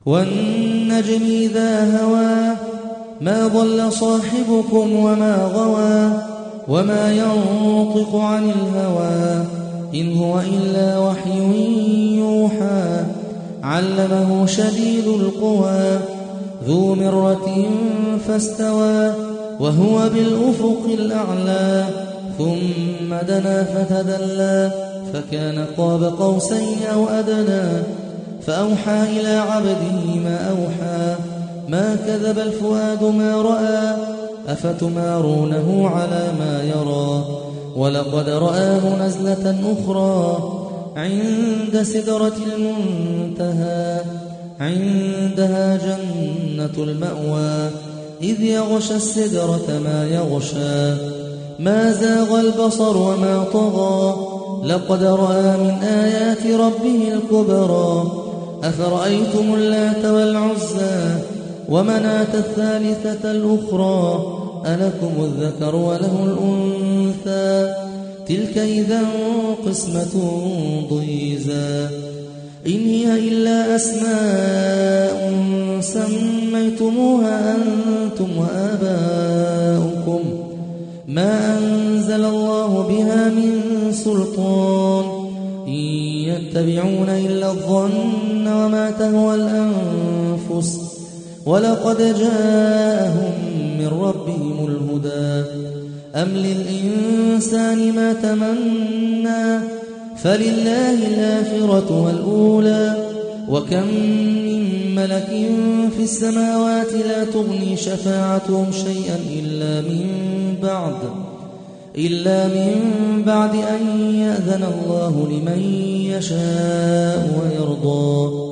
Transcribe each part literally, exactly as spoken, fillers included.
والنجم إذا هوى ما ضل صاحبكم وما غوى وما ينطق عن الهوى إن هو إلا وحي يوحى علمه شديد القوى ذو مرة فاستوى وهو بالأفق الأعلى ثم دنا فتدلى فكان قاب قوسين أو أدنى فأوحى إلى عبده ما أوحى ما كذب الفؤاد ما رأى أفتمارونه على ما يرى ولقد رآه نزلة أخرى عند سدرة المنتهى عندها جنة المأوى إذ يغشى السدرة ما يغشى ما زاغ البصر وما طغى لقد رأى من آيات ربه الكبرى أفرأيتم اللات والعزى ومناة الثالثة الأخرى ألكم الذكر وله الأنثى تلك إذا قسمة ضيزى إن هي إلا أسماء سميتموها أنتم وآباؤكم ما أنزل الله بها من سلطان إن يتبعون إلا الظن وما تهوى الأنفس ولقد جاءهم من ربهم الهدى أم للإنسان ما تمنى فلله الآخرة والأولى وكم من ملك في السماوات لا تغني شفاعتهم شيئا إلا من بعد إلا من بعد أن يأذن الله لمن يشاء ويرضى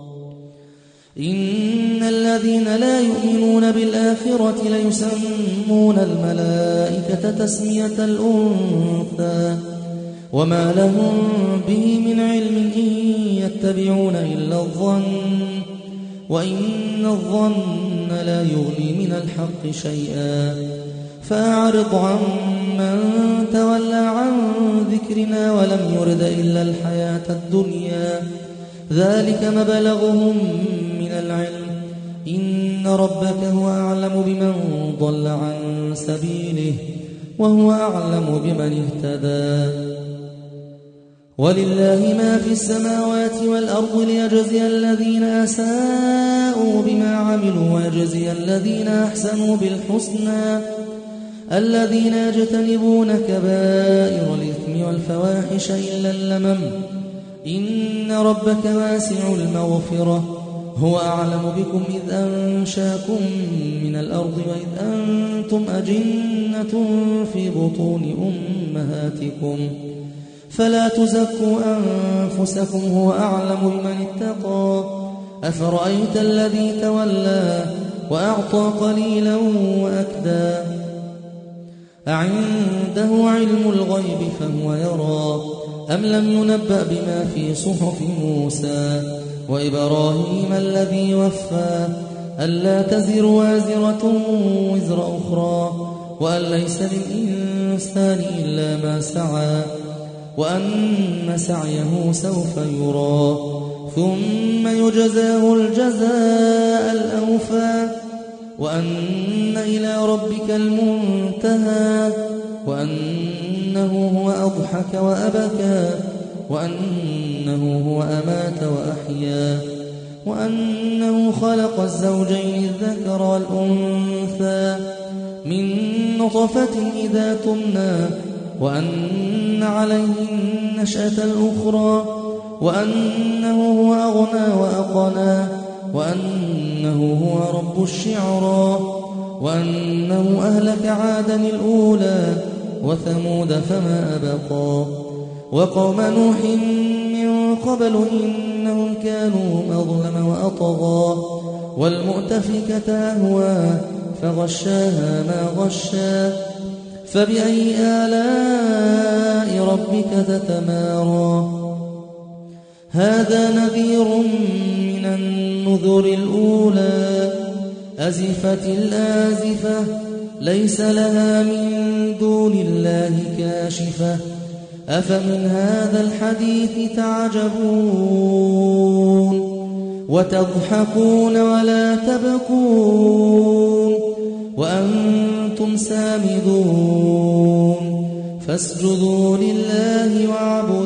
إن الذين لا يؤمنون بالآخرة ليسمون الملائكة تسمية الأنثى وما لهم به من علم إن يتبعون إلا الظن وإن الظن لا يغني من الحق شيئا فأعرض عن من تولى عن ذكرنا ولم يرد إلا الحياة الدنيا ذلك مبلغهم من العلم إن ربك هو أعلم بمن ضل عن سبيله وهو أعلم بمن اهتدى ولله ما في السماوات والأرض ليجزي الذين أساءوا بما عملوا ويجزي الذين أحسنوا بالحسنى الذين يجتنبون كبائر الإثم والفواحش إلا اللمم إن ربك واسع المغفرة هو أعلم بكم إذ أنشاكم من الأرض وإذ أنتم أجنة في بطون أمهاتكم فلا تزكوا أنفسكم هو أعلم بمن اتقى أفرأيت الذي تولى وأعطى قليلا وأكدى أعنده علم الغيب فهو يرى أم لم ينبأ بما في صحف موسى وإبراهيم الذي وفى ألا تزر وازرة وزر أخرى وأن ليس للإنسان إلا ما سعى وأن سعيه سوف يرى ثم يجزاه الجزاء الأوفى وأن إلى ربك المنتهى وأنه هو أضحك وأبكى وأنه هو أمات وأحيا وأنه خلق الزوجين الذكر والأنثى من نطفة إذا تمنى وأن عليه النشأة الأخرى وأنه هو أغنى وأقنى وأنه هو رب الشعرى وأنه أهلك عادا الأولى وثمود فما أبقى وقوم نوح من قبل إنهم كانوا أظلم وأطغى والمؤتفكة أهوى فغشاها ما غشى فبأي آلاء ربك تتمارى هذا نذير من النذر الأولى أزفت الآزفة ليس لها من دون الله كاشفة أفمن هذا الحديث تعجبون وتضحكون ولا تبكون وأنتم سامدون فاسجدوا لله واعبدوا